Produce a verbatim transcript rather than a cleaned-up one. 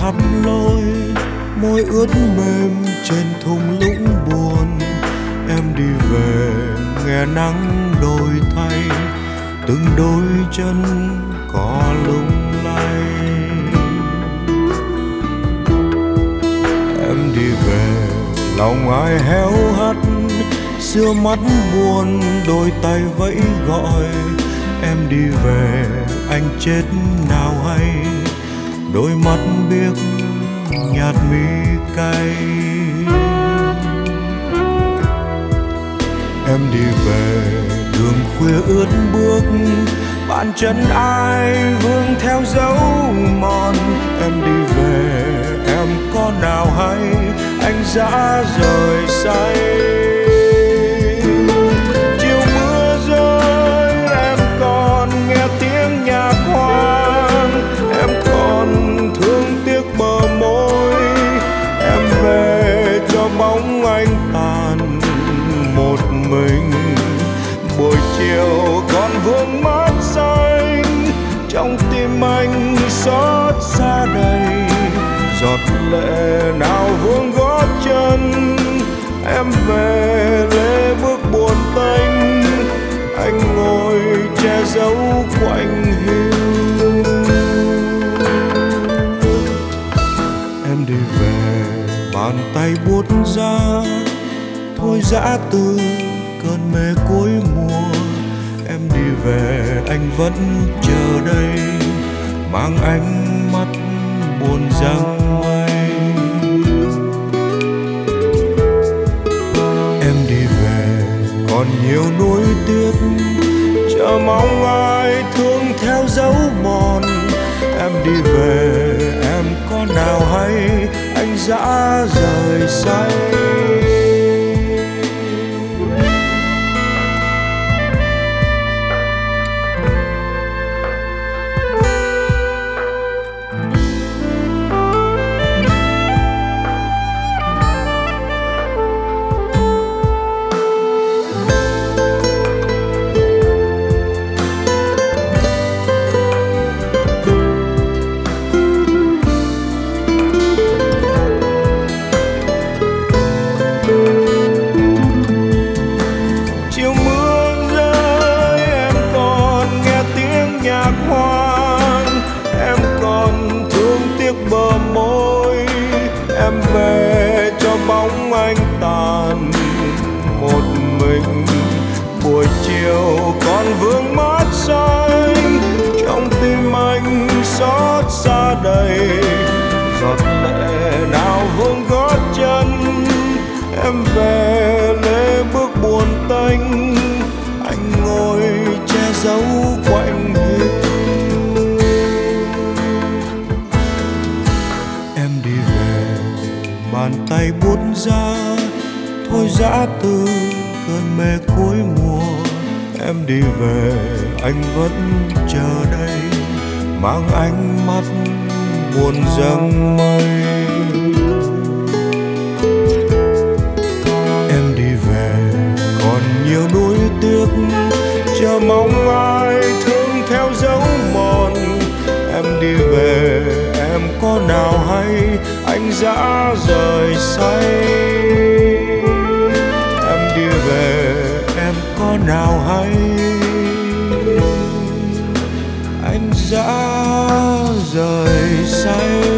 thắt lối, môi ướt mềm trên thung lũng buồn. Em đi về nghe nắng đổi thay, từng đôi chân có lung lay. Em đi về lòng ai héo hắt, xưa mắt buồn đôi tay vẫy gọi. Em đi về anh chết nào hay, đôi mắt biếc nhạt mi cay. Em đi về đường khuya ướt bước, bàn chân ai vương theo dấu mòn. Em đi về em có nào hay, anh đã rời say. Chiều mưa rơi em còn nghe tiếng nhạc hoang, em còn thương tiếc bờ môi. Em về cho bóng anh tàn một mình, buổi chiều còn vương mắt xanh, trong tim anh xót xa đầy. Giọt lệ nào vương gót chân, em về lê bước buồn tênh, anh ngồi che giấu quạnh hiu. Em đi về bàn tay buốt ra, thôi dã từ cơn mê cuối mùa. Em đi về anh vẫn chờ đây, mang ánh mắt buồn giăng mây. Em đi về còn nhiều nuối tiếc, chờ mong ai thương theo dấu mòn. Em đi về em có nào hay, anh đã rời say. Bờ môi em về cho bóng anh tàn một mình, buổi chiều còn vương mắt xanh, trong tim anh xót xa đầy. Giọt lệ nào vương gót chân, em về lê bước buồn tênh, anh ngồi che giấu quạnh hiu. Bàn tay buốt ra, thôi dã từ cơn mê cuối mùa. Em đi về anh vẫn chờ đây, mang ánh mắt buồn giăng mây. Em đi về còn nhiều nuối tiếc, chờ mong ai thương theo dấu mòn. Em đi về em có nào hay, anh đã rời say. Em đi về em có nào hay, anh đã rời say.